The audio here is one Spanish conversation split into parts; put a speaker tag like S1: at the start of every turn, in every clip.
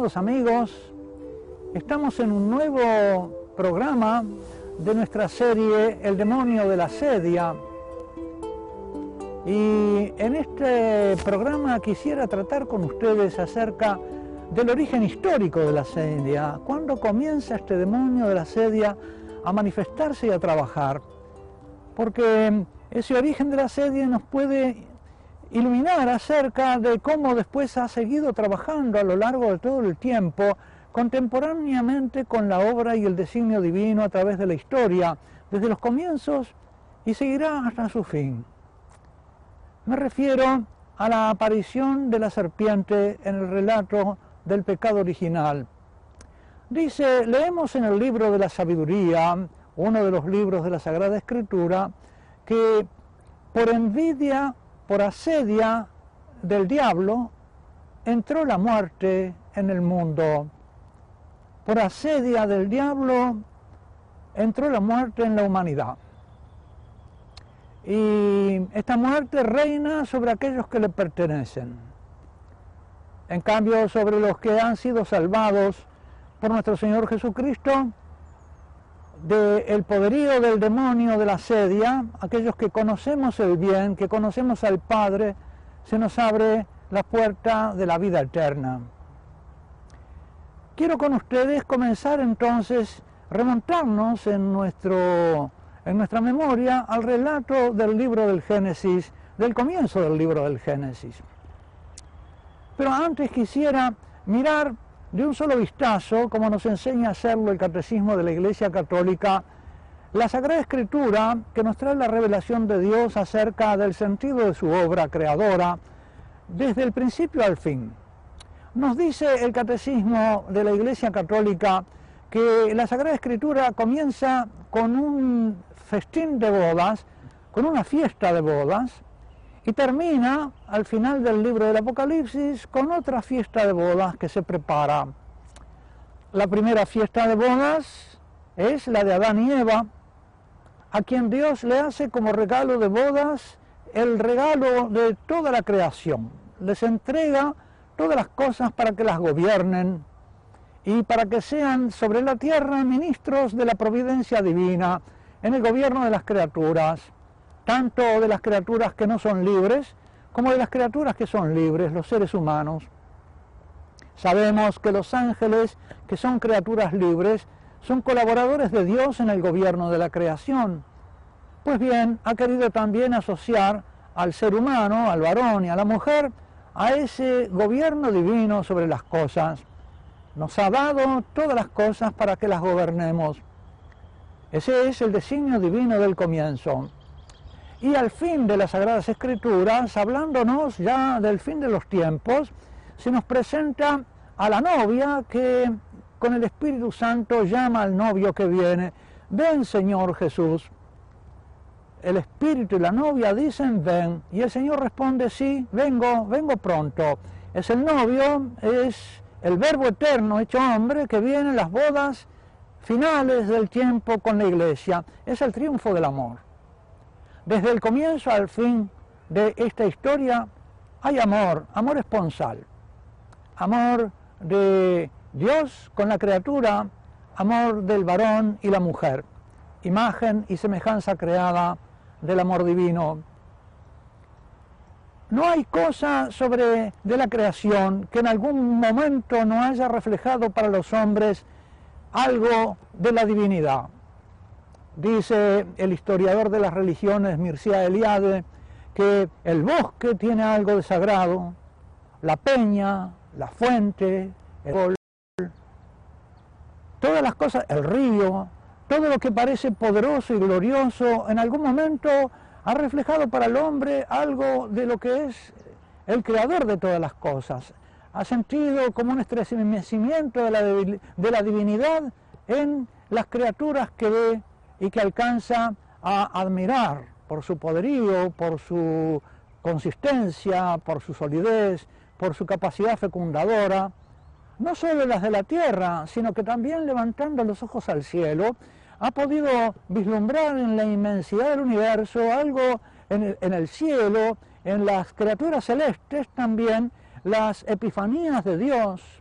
S1: estimados amigos, estamos en un nuevo programa de nuestra serie El demonio de la sedia. Y en este programa quisiera tratar con ustedes acerca del origen histórico de la sedia. ¿Cuándo comienza este demonio de la sedia a manifestarse y a trabajar? Porque ese origen de la sedia nos puede iluminar acerca de cómo después ha seguido trabajando a lo largo de todo el tiempo, contemporáneamente con la obra y el designio divino a través de la historia, desde los comienzos y seguirá hasta su fin. Me refiero a la aparición de la serpiente en el relato del pecado original. Leemos en el libro de la sabiduría, uno de los libros de la Sagrada Escritura, que por envidia, por asedia del diablo, entró la muerte en el mundo. Por asedia del diablo, entró la muerte en la humanidad. Y esta muerte reina sobre aquellos que le pertenecen. En cambio, sobre los que han sido salvados por nuestro Señor Jesucristo, del poderío del demonio de la sedia, aquellos que conocemos el bien, que conocemos al Padre, se nos abre la puerta de la vida eterna. Quiero con ustedes comenzar entonces, remontarnos en nuestra memoria al relato del libro del Génesis, del comienzo del libro del Génesis. Pero antes quisiera mirar de un solo vistazo, como nos enseña a hacerlo el Catecismo de la Iglesia Católica, la Sagrada Escritura que nos trae la revelación de Dios acerca del sentido de su obra creadora, desde el principio al fin. Nos dice el Catecismo de la Iglesia Católica que la Sagrada Escritura comienza con un festín de bodas, con una fiesta de bodas, y termina al final del libro del Apocalipsis con otra fiesta de bodas que se prepara. La primera fiesta de bodas es la de Adán y Eva, a quien Dios le hace como regalo de bodas el regalo de toda la creación. Les entrega todas las cosas para que las gobiernen y para que sean sobre la tierra ministros de la providencia divina en el gobierno de las criaturas, tanto de las criaturas que no son libres, como de las criaturas que son libres, los seres humanos. Sabemos que los ángeles, que son criaturas libres, son colaboradores de Dios en el gobierno de la creación. Pues bien, ha querido también asociar al ser humano, al varón y a la mujer, a ese gobierno divino sobre las cosas. Nos ha dado todas las cosas para que las gobernemos. Ese es el designio divino del comienzo. Y al fin de las Sagradas Escrituras, hablándonos ya del fin de los tiempos, se nos presenta a la novia que con el Espíritu Santo llama al novio que viene. Ven, Señor Jesús. El Espíritu y la novia dicen ven, y el Señor responde sí, vengo pronto. Es el novio, es el Verbo eterno hecho hombre que viene en las bodas finales del tiempo con la Iglesia. Es el triunfo del amor. Desde el comienzo al fin de esta historia hay amor, amor esponsal, amor de Dios con la criatura, amor del varón y la mujer, imagen y semejanza creada del amor divino. No hay cosa de la creación que en algún momento no haya reflejado para los hombres algo de la divinidad. Dice el historiador de las religiones Mircea Eliade que el bosque tiene algo de sagrado, la peña, la fuente, el sol, todas las cosas, el río, todo lo que parece poderoso y glorioso, en algún momento ha reflejado para el hombre algo de lo que es el creador de todas las cosas. Ha sentido como un estremecimiento de la divinidad en las criaturas que ve y que alcanza a admirar por su poderío, por su consistencia, por su solidez, por su capacidad fecundadora, no solo las de la tierra, sino que también levantando los ojos al cielo, ha podido vislumbrar en la inmensidad del universo algo en el cielo, en las criaturas celestes también, las epifanías de Dios,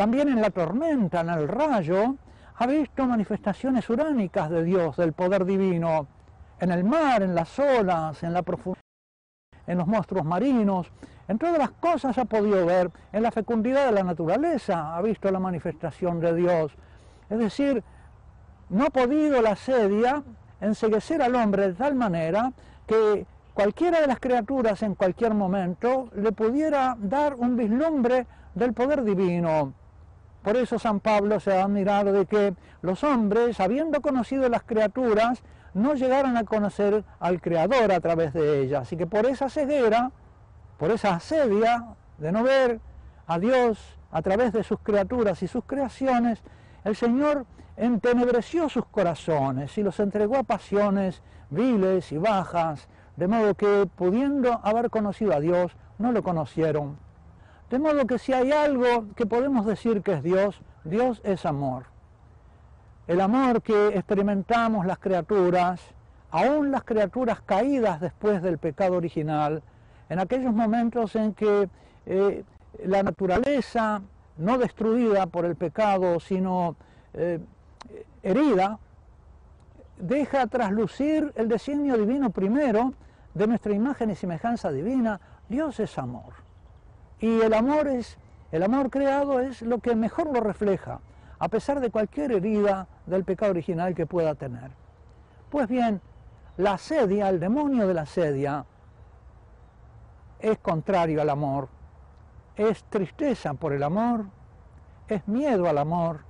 S1: También en la tormenta, en el rayo, ha visto manifestaciones uránicas de Dios, del poder divino, en el mar, en las olas, en la profundidad, en los monstruos marinos, en todas las cosas ha podido ver, en la fecundidad de la naturaleza ha visto la manifestación de Dios. Es decir, no ha podido la sedia enceguecer al hombre de tal manera que cualquiera de las criaturas en cualquier momento le pudiera dar un vislumbre del poder divino. Por eso San Pablo se ha admirado de que los hombres, habiendo conocido las criaturas, no llegaran a conocer al Creador a través de ellas. Así que por esa ceguera, por esa asedia de no ver a Dios a través de sus criaturas y sus creaciones, el Señor entenebreció sus corazones y los entregó a pasiones viles y bajas, de modo que, pudiendo haber conocido a Dios, no lo conocieron. De modo que si hay algo que podemos decir que es Dios, Dios es amor. El amor que experimentamos las criaturas, aún las criaturas caídas después del pecado original, en aquellos momentos en que la naturaleza, no destruida por el pecado, sino herida, deja traslucir el designio divino primero de nuestra imagen y semejanza divina. Dios es amor. Y el amor creado es lo que mejor lo refleja, a pesar de cualquier herida del pecado original que pueda tener. Pues bien, la asedia, el demonio de la asedia, es contrario al amor, es tristeza por el amor, es miedo al amor,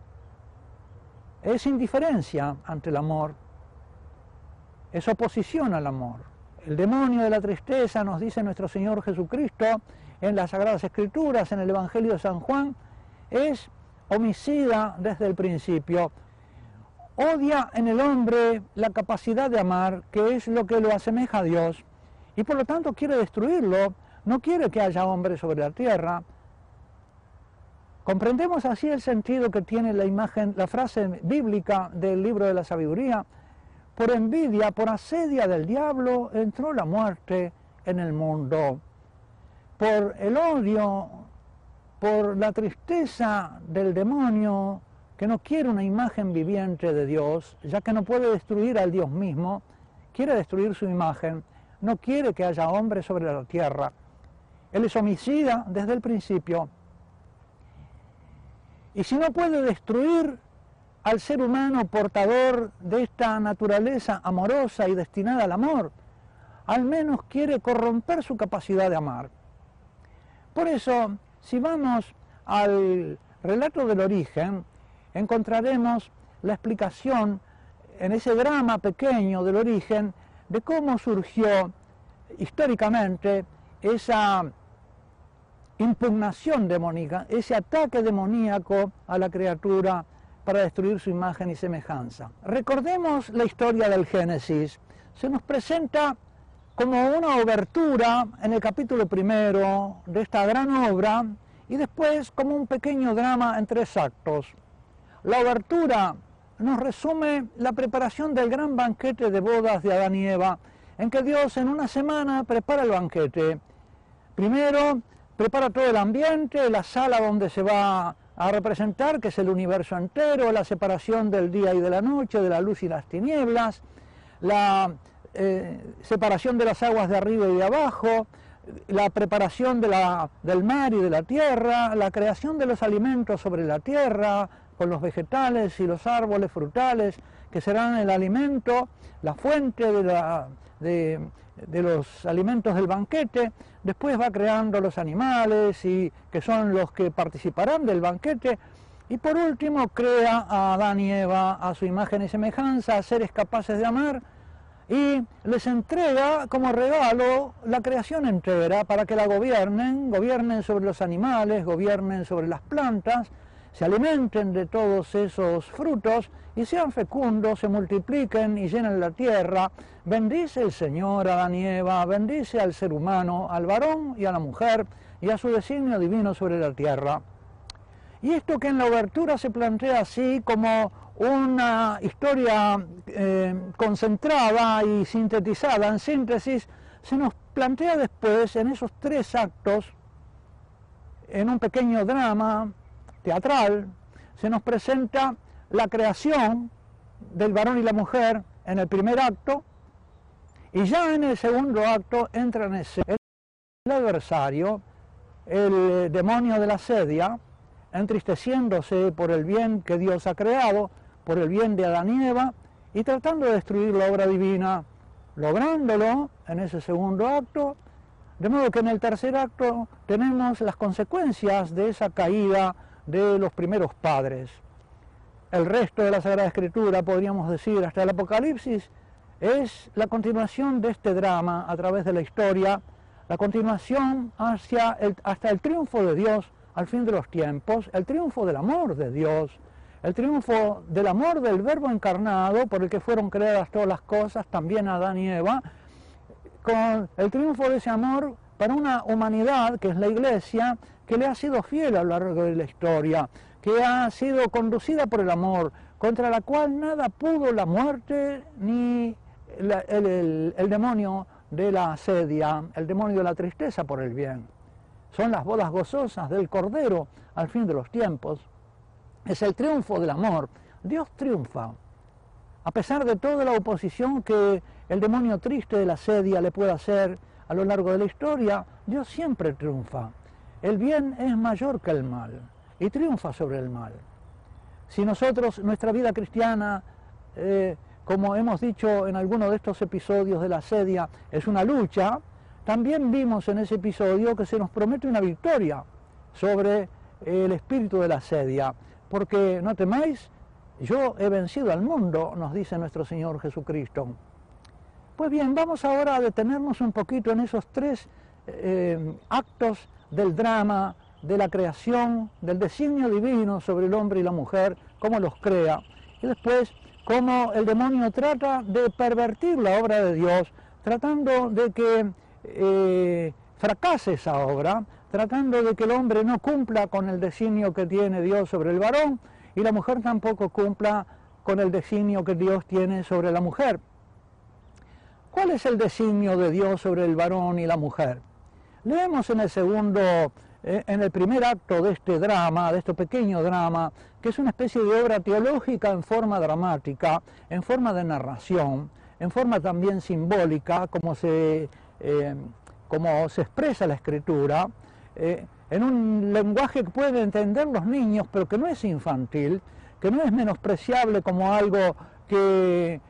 S1: es indiferencia ante el amor, es oposición al amor. El demonio de la tristeza, nos dice nuestro Señor Jesucristo en las Sagradas Escrituras, en el Evangelio de San Juan, es homicida desde el principio. Odia en el hombre la capacidad de amar, que es lo que lo asemeja a Dios, y por lo tanto quiere destruirlo, no quiere que haya hombre sobre la tierra. Comprendemos así el sentido que tiene la frase bíblica del libro de la sabiduría: por envidia, por asedia del diablo, entró la muerte en el mundo. Por el odio, por la tristeza del demonio, que no quiere una imagen viviente de Dios, ya que no puede destruir al Dios mismo, quiere destruir su imagen, no quiere que haya hombre sobre la tierra. Él es homicida desde el principio. Y si no puede destruir al ser humano portador de esta naturaleza amorosa y destinada al amor, al menos quiere corromper su capacidad de amar. Por eso, si vamos al relato del origen, encontraremos la explicación en ese drama pequeño del origen de cómo surgió históricamente esa impugnación demoníaca, ese ataque demoníaco a la criatura para destruir su imagen y semejanza. Recordemos la historia del Génesis. Se nos presenta como una obertura en el capítulo primero de esta gran obra y después como un pequeño drama en 3 actos. La obertura nos resume la preparación del gran banquete de bodas de Adán y Eva, en que Dios en una semana prepara el banquete. Primero prepara todo el ambiente, la sala donde se va a representar, que es el universo entero, la separación del día y de la noche, de la luz y las tinieblas, la separación de las aguas de arriba y de abajo, la preparación del mar y de la tierra, la creación de los alimentos sobre la tierra, con los vegetales y los árboles frutales, que serán el alimento, la fuente de los alimentos del banquete. Después va creando los animales, y que son los que participarán del banquete, y por último crea a Adán y Eva a su imagen y semejanza, a seres capaces de amar, y les entrega como regalo la creación entera para que la gobiernen sobre los animales, gobiernen sobre las plantas, se alimenten de todos esos frutos y sean fecundos, se multipliquen y llenen la tierra. Bendice el Señor a Adán y Eva, bendice al ser humano, al varón y a la mujer, y a su designio divino sobre la tierra. Y esto que en la obertura se plantea así como una historia concentrada y sintetizada, en síntesis, se nos plantea después en esos 3 actos, en un pequeño drama teatral, se nos presenta la creación del varón y la mujer en el primer acto, y ya en el segundo acto entra en escena el adversario, el demonio de la sedia, entristeciéndose por el bien que Dios ha creado, por el bien de Adán y Eva, y tratando de destruir la obra divina, lográndolo en ese segundo acto, de modo que en el tercer acto tenemos las consecuencias de esa caída de los primeros padres. El resto de la Sagrada Escritura, podríamos decir, hasta el Apocalipsis, es la continuación de este drama a través de la historia, la continuación hasta el triunfo de Dios al fin de los tiempos, el triunfo del amor de Dios, el triunfo del amor del Verbo encarnado por el que fueron creadas todas las cosas, también Adán y Eva, con el triunfo de ese amor para una humanidad que es la Iglesia, que le ha sido fiel a lo largo de la historia, que ha sido conducida por el amor, contra la cual nada pudo la muerte ni el demonio de la asedia, el demonio de la tristeza por el bien. Son las bodas gozosas del Cordero al fin de los tiempos. Es el triunfo del amor. Dios triunfa. A pesar de toda la oposición que el demonio triste de la asedia le puede hacer a lo largo de la historia, Dios siempre triunfa. El bien es mayor que el mal y triunfa sobre el mal. Si nosotros, nuestra vida cristiana, como hemos dicho en alguno de estos episodios de la asedia, es una lucha, también vimos en ese episodio que se nos promete una victoria sobre el espíritu de la asedia, porque no temáis, yo he vencido al mundo, nos dice nuestro Señor Jesucristo. Pues bien, vamos ahora a detenernos un poquito en esos tres actos del drama, de la creación, del designio divino sobre el hombre y la mujer, cómo los crea, y después cómo el demonio trata de pervertir la obra de Dios, tratando de que fracase esa obra, tratando de que el hombre no cumpla con el designio que tiene Dios sobre el varón, y la mujer tampoco cumpla con el designio que Dios tiene sobre la mujer. ¿Cuál es el designio de Dios sobre el varón y la mujer? Leemos en el primer acto de este drama, de este pequeño drama, que es una especie de obra teológica en forma dramática, en forma de narración, en forma también simbólica, como se expresa la Escritura, en un lenguaje que pueden entender los niños, pero que no es infantil, que no es menospreciable como algo que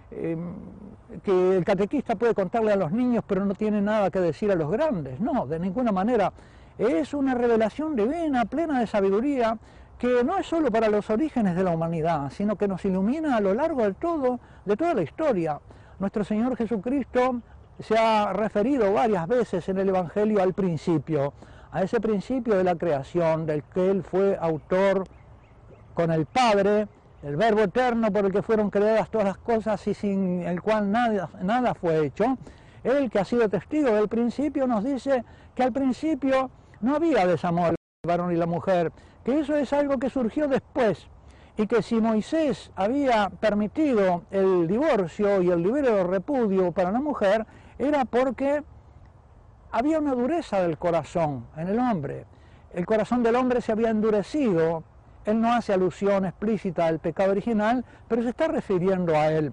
S1: el catequista puede contarle a los niños, pero no tiene nada que decir a los grandes. No, de ninguna manera. Es una revelación divina, plena de sabiduría, que no es solo para los orígenes de la humanidad, sino que nos ilumina a lo largo de toda la historia. Nuestro Señor Jesucristo se ha referido varias veces en el Evangelio al principio, a ese principio de la creación, del que Él fue autor con el Padre, el Verbo eterno por el que fueron creadas todas las cosas y sin el cual nada fue hecho. Él, que ha sido testigo del principio, nos dice que al principio no había desamor entre el varón y la mujer, que eso es algo que surgió después, y que si Moisés había permitido el divorcio y el libre repudio para la mujer, era porque había una dureza del corazón en el hombre. El corazón del hombre se había endurecido. Él no hace alusión explícita al pecado original, pero se está refiriendo a él.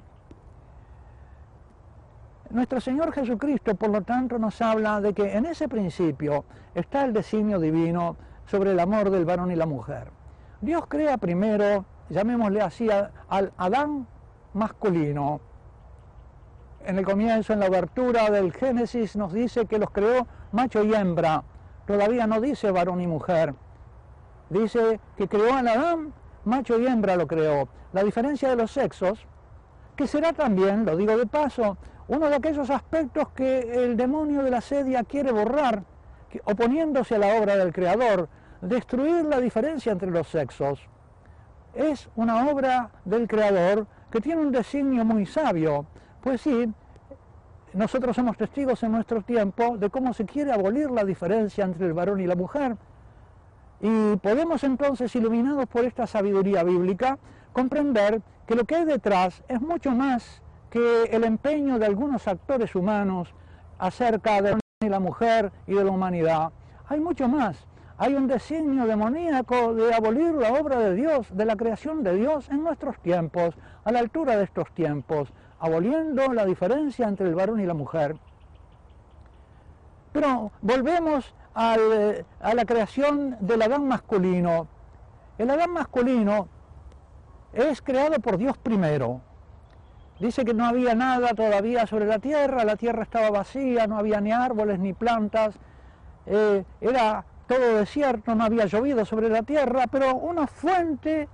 S1: Nuestro Señor Jesucristo, por lo tanto, nos habla de que en ese principio está el designio divino sobre el amor del varón y la mujer. Dios crea primero, llamémosle así, al Adán masculino. En el comienzo, en la abertura del Génesis, nos dice que los creó macho y hembra. Todavía no dice varón y mujer. Dice que creó al Adán, macho y hembra lo creó. La diferencia de los sexos, que será también, lo digo de paso, uno de aquellos aspectos que el demonio de la asedia quiere borrar, oponiéndose a la obra del Creador, destruir la diferencia entre los sexos. Es una obra del Creador que tiene un designio muy sabio. Pues sí, nosotros somos testigos en nuestro tiempo de cómo se quiere abolir la diferencia entre el varón y la mujer. Y podemos entonces, iluminados por esta sabiduría bíblica, comprender que lo que hay detrás es mucho más que el empeño de algunos actores humanos acerca de la mujer y de la humanidad. Hay mucho más. hay un designio demoníaco de abolir la obra de Dios, de la creación de Dios en nuestros tiempos, a la altura de estos tiempos, aboliendo la diferencia entre el varón y la mujer. Pero volvemos a la creación del Adán masculino. El Adán masculino es creado por Dios primero. Dice que no había nada todavía sobre la tierra estaba vacía, no había ni árboles ni plantas, era todo desierto, no había llovido sobre la tierra, pero una fuente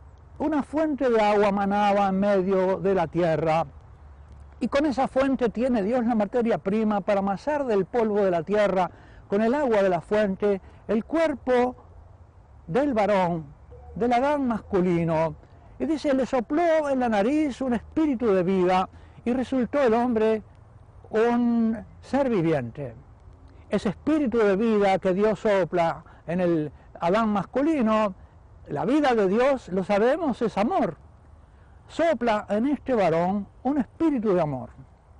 S1: de agua manaba en medio de la tierra. Y con esa fuente tiene Dios la materia prima para amasar del polvo de la tierra, con el agua de la fuente, el cuerpo del varón, del Adán masculino. Y dice, le sopló en la nariz un espíritu de vida y resultó el hombre un ser viviente. Ese espíritu de vida que Dios sopla en el Adán masculino, la vida de Dios, lo sabemos, es amor. Sopla en este varón un espíritu de amor.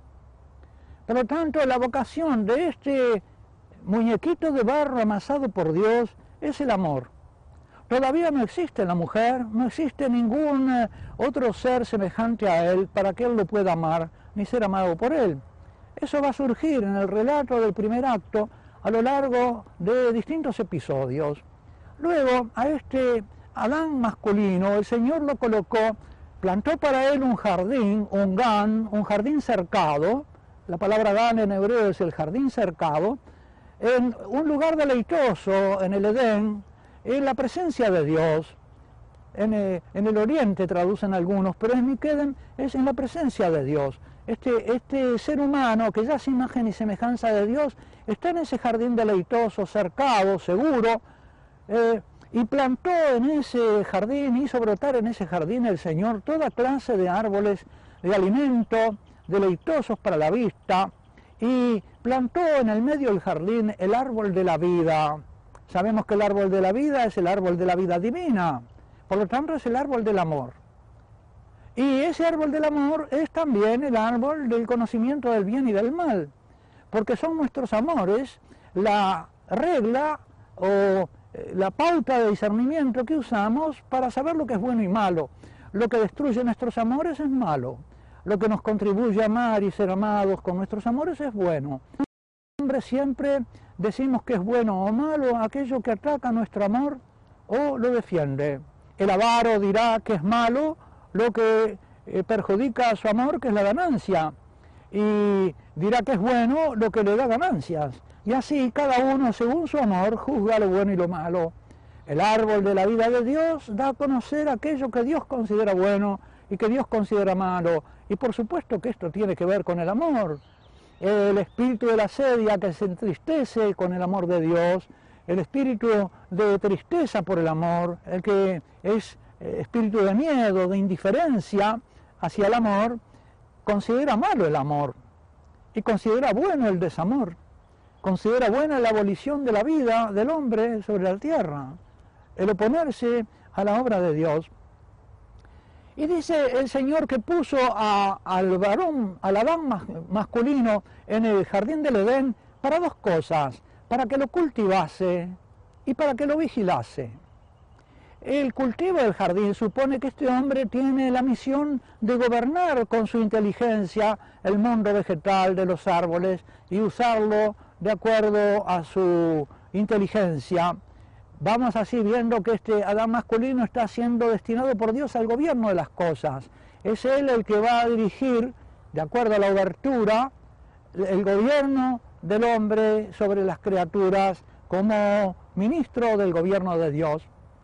S1: Por lo tanto, la vocación de este muñequito de barro amasado por Dios es el amor. Todavía no existe la mujer, no existe ningún otro ser semejante a él para que él lo pueda amar, ni ser amado por él. Eso va a surgir en el relato del primer acto a lo largo de distintos episodios. Luego, a este Adán masculino, el Señor lo colocó, plantó para él un jardín, un gan, un jardín cercado. La palabra gan en hebreo es el jardín cercado, en un lugar deleitoso, en el Edén, en la presencia de Dios. En el oriente traducen algunos, pero en Miqueden es en la presencia de Dios. Este ser humano, que ya es imagen y semejanza de Dios, está en ese jardín deleitoso, cercado, seguro, y plantó en ese jardín, hizo brotar en ese jardín el Señor toda clase de árboles de alimento, deleitosos para la vista, y plantó en el medio del jardín el árbol de la vida. Sabemos que el árbol de la vida es el árbol de la vida divina, por lo tanto es el árbol del amor. Y ese árbol del amor es también el árbol del conocimiento del bien y del mal, porque son nuestros amores la regla o la pauta de discernimiento que usamos para saber lo que es bueno y malo. Lo que destruye nuestros amores es malo, lo que nos contribuye a amar y ser amados con nuestros amores es bueno. Hombre, siempre decimos que es bueno o malo aquello que ataca nuestro amor o lo defiende. El avaro dirá que es malo lo que perjudica a su amor, que es la ganancia, y dirá que es bueno lo que le da ganancias. Y así cada uno, según su amor, juzga lo bueno y lo malo. El árbol de la vida de Dios da a conocer aquello que Dios considera bueno y que Dios considera malo. Y por supuesto que esto tiene que ver con el amor. El espíritu de la sedia que se entristece con el amor de Dios, el espíritu de tristeza por el amor, el que es espíritu de miedo, de indiferencia hacia el amor, considera malo el amor y considera bueno el desamor, considera buena la abolición de la vida del hombre sobre la tierra, el oponerse a la obra de Dios. Y dice el Señor que puso al varón, al Adán masculino en el jardín del Edén para dos cosas, para que lo cultivase y para que lo vigilase. El cultivo del jardín supone que este hombre tiene la misión de gobernar con su inteligencia el mundo vegetal de los árboles y usarlo de acuerdo a su inteligencia. Vamos así viendo que este Adán masculino está siendo destinado por Dios al gobierno de las cosas. Es él el que va a dirigir, de acuerdo a la obertura, el gobierno del hombre sobre las criaturas como ministro del gobierno de Dios.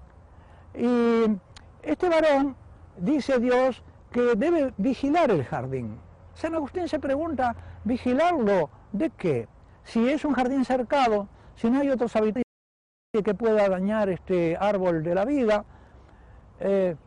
S1: Y este varón, dice Dios, que debe vigilar el jardín. San Agustín se pregunta, ¿vigilarlo de qué? Si es un jardín cercado, si no hay otros habitantes que pueda dañar este árbol de la vida, ¿de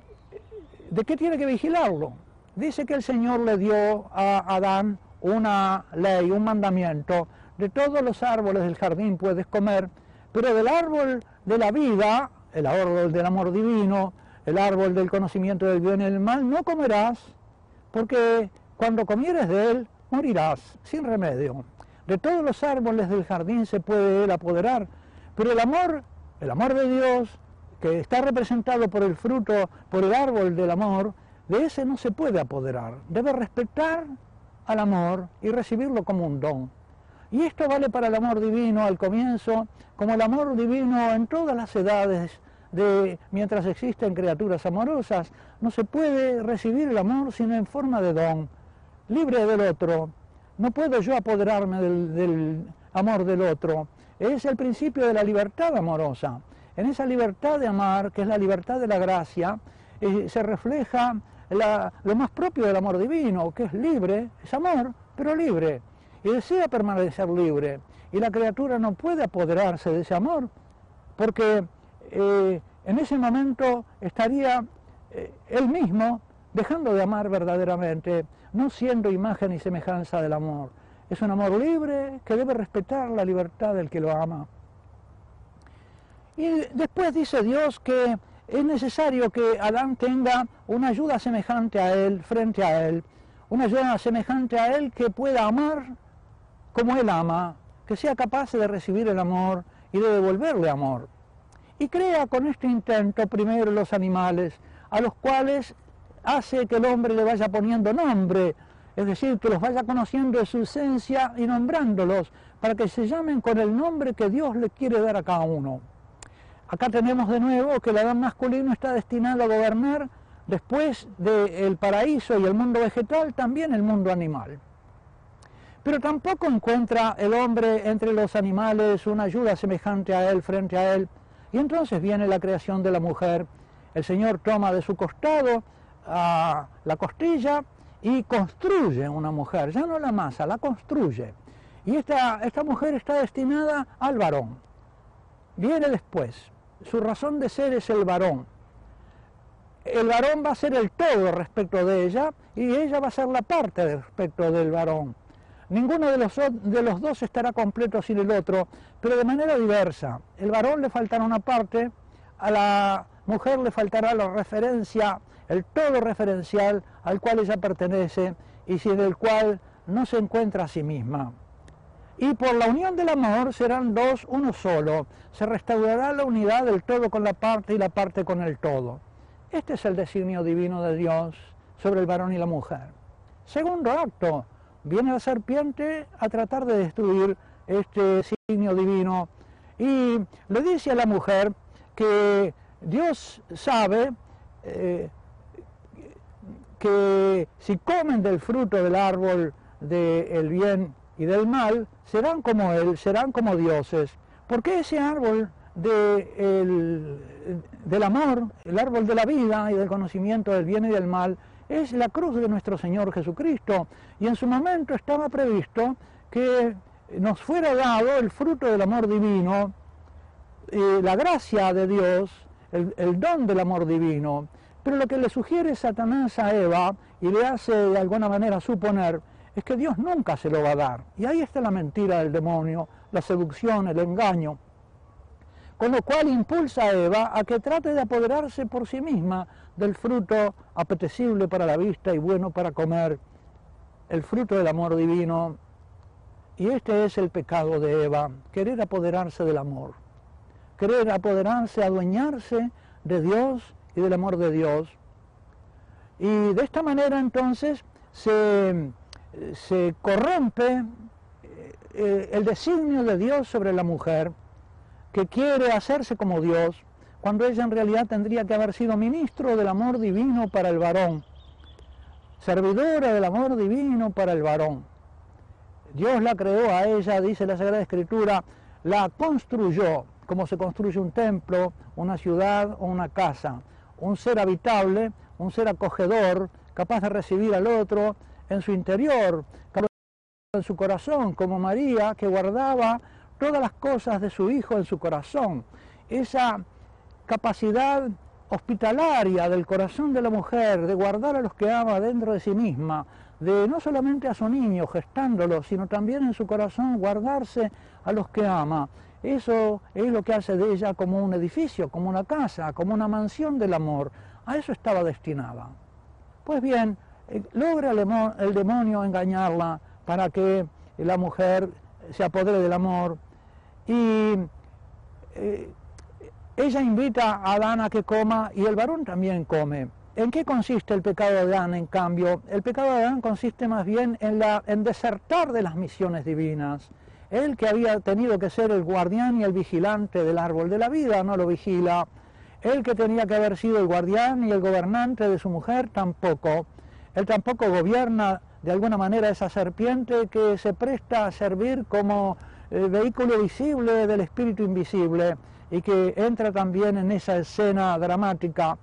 S1: qué tiene que vigilarlo? Dice que el Señor le dio a Adán una ley, un mandamiento: de todos los árboles del jardín puedes comer, pero del árbol de la vida, el árbol del amor divino, el árbol del conocimiento del bien y del mal, no comerás, porque cuando comieres de él, morirás sin remedio. De todos los árboles del jardín se puede él apoderar, Pero el amor de Dios, que está representado por el fruto, por el árbol del amor, de ese no se puede apoderar. Debe respetar al amor y recibirlo como un don. Y esto vale para el amor divino al comienzo, como el amor divino en todas las edades, mientras existen criaturas amorosas. No se puede recibir el amor sino en forma de don, libre del otro. No puedo yo apoderarme del amor del otro. Es el principio de la libertad amorosa. En esa libertad de amar, que es la libertad de la gracia, se refleja lo más propio del amor divino, que es libre, es amor, pero libre, y desea permanecer libre. Y la criatura no puede apoderarse de ese amor, porque en ese momento estaría él mismo dejando de amar verdaderamente, no siendo imagen y semejanza del amor. Es un amor libre que debe respetar la libertad del que lo ama. Y después dice Dios que es necesario que Adán tenga una ayuda semejante a él, frente a él, una ayuda semejante a él que pueda amar como él ama, que sea capaz de recibir el amor y de devolverle amor. Y crea con este intento primero los animales, a los cuales hace que el hombre le vaya poniendo nombre, es decir, que los vaya conociendo de su esencia y nombrándolos, para que se llamen con el nombre que Dios le quiere dar a cada uno. Acá tenemos de nuevo que el Adán masculino está destinado a gobernar, después del paraíso y el mundo vegetal, también el mundo animal. Pero tampoco encuentra el hombre entre los animales una ayuda semejante a él, frente a él, y entonces viene la creación de la mujer. El Señor toma de su costado a la costilla y construye una mujer, ya no la masa, la construye. Y esta mujer está destinada al varón. Viene después. Su razón de ser es el varón. El varón va a ser el todo respecto de ella y ella va a ser la parte respecto del varón. Ninguno de los dos estará completo sin el otro, pero de manera diversa. El varón le faltará una parte, a la mujer le faltará la referencia, el todo referencial al cual ella pertenece y sin el cual no se encuentra a sí misma. Y por la unión del amor serán dos, uno solo. Se restaurará la unidad del todo con la parte y la parte con el todo. Este es el designio divino de Dios sobre el varón y la mujer. Segundo acto, viene la serpiente a tratar de destruir este designio divino y le dice a la mujer que Dios sabe que si comen del fruto del árbol del bien y del mal, serán como Él, serán como dioses. Porque ese árbol del amor, el árbol de la vida y del conocimiento del bien y del mal, es la cruz de nuestro Señor Jesucristo. Y en su momento estaba previsto que nos fuera dado el fruto del amor divino, la gracia de Dios, el don del amor divino. Pero lo que le sugiere Satanás a Eva y le hace de alguna manera suponer es que Dios nunca se lo va a dar. Y ahí está la mentira del demonio, la seducción, el engaño. Con lo cual impulsa a Eva a que trate de apoderarse por sí misma del fruto apetecible para la vista y bueno para comer, el fruto del amor divino. Y este es el pecado de Eva, querer apoderarse del amor, querer apoderarse, adueñarse de Dios y del amor de Dios. Y de esta manera entonces se corrompe el designio de Dios sobre la mujer, que quiere hacerse como Dios, cuando ella en realidad tendría que haber sido ministro del amor divino para el varón, servidora del amor divino para el varón. Dios la creó a ella, dice la Sagrada Escritura, la construyó, como se construye un templo, una ciudad o una casa, un ser habitable, un ser acogedor, capaz de recibir al otro en su interior, en su corazón, como María, que guardaba todas las cosas de su Hijo en su corazón. Esa capacidad hospitalaria del corazón de la mujer, de guardar a los que ama dentro de sí misma, de no solamente a su niño gestándolo, sino también en su corazón guardarse a los que ama. Eso es lo que hace de ella como un edificio, como una casa, como una mansión del amor. A eso estaba destinada. Pues bien, logra el demonio engañarla para que la mujer se apodere del amor y ella invita a Adán a que coma y el varón también come. ¿En qué consiste el pecado de Adán, en cambio? El pecado de Adán consiste más bien en desertar de las misiones divinas. Él, que había tenido que ser el guardián y el vigilante del árbol de la vida, no lo vigila. Él, que tenía que haber sido el guardián y el gobernante de su mujer, tampoco. Él tampoco gobierna de alguna manera esa serpiente que se presta a servir como vehículo visible del espíritu invisible y que entra también en esa escena dramática.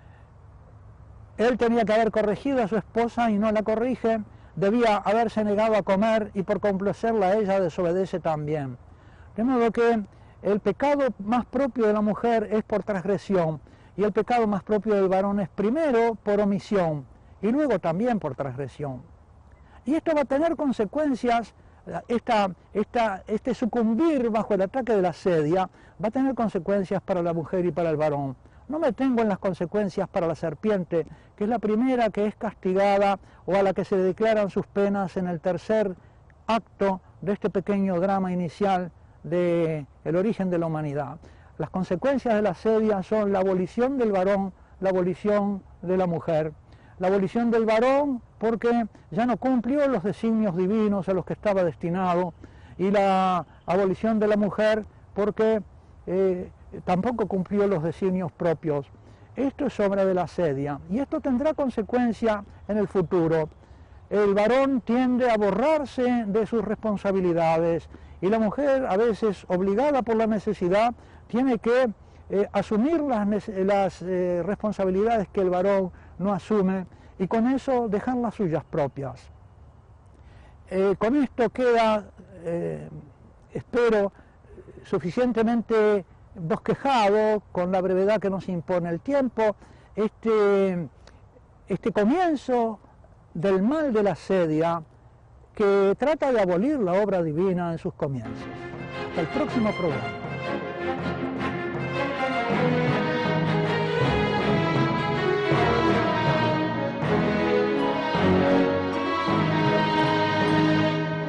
S1: Él tenía que haber corregido a su esposa y no la corrige, debía haberse negado a comer y por complacerla a ella desobedece también. De modo que el pecado más propio de la mujer es por transgresión y el pecado más propio del varón es primero por omisión y luego también por transgresión. Y esto va a tener consecuencias, este sucumbir bajo el ataque de la sedia va a tener consecuencias para la mujer y para el varón. No me detengo en las consecuencias para la serpiente, que es la primera que es castigada o a la que se declaran sus penas en el tercer acto de este pequeño drama inicial del origen de la humanidad. Las consecuencias de la sedia son la abolición del varón, la abolición de la mujer. La abolición del varón porque ya no cumplió los designios divinos a los que estaba destinado, y la abolición de la mujer porque tampoco cumplió los designios propios. Esto es obra de la sedia y esto tendrá consecuencia en el futuro. El varón tiende a borrarse de sus responsabilidades y la mujer, a veces obligada por la necesidad, tiene que asumir las responsabilidades que el varón no asume y con eso dejar las suyas propias. Con esto queda, espero, suficientemente bosquejado, con la brevedad que nos impone el tiempo, este comienzo del mal de la sedia que trata de abolir la obra divina en sus comienzos. Hasta el próximo programa.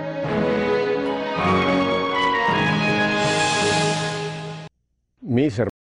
S2: Mis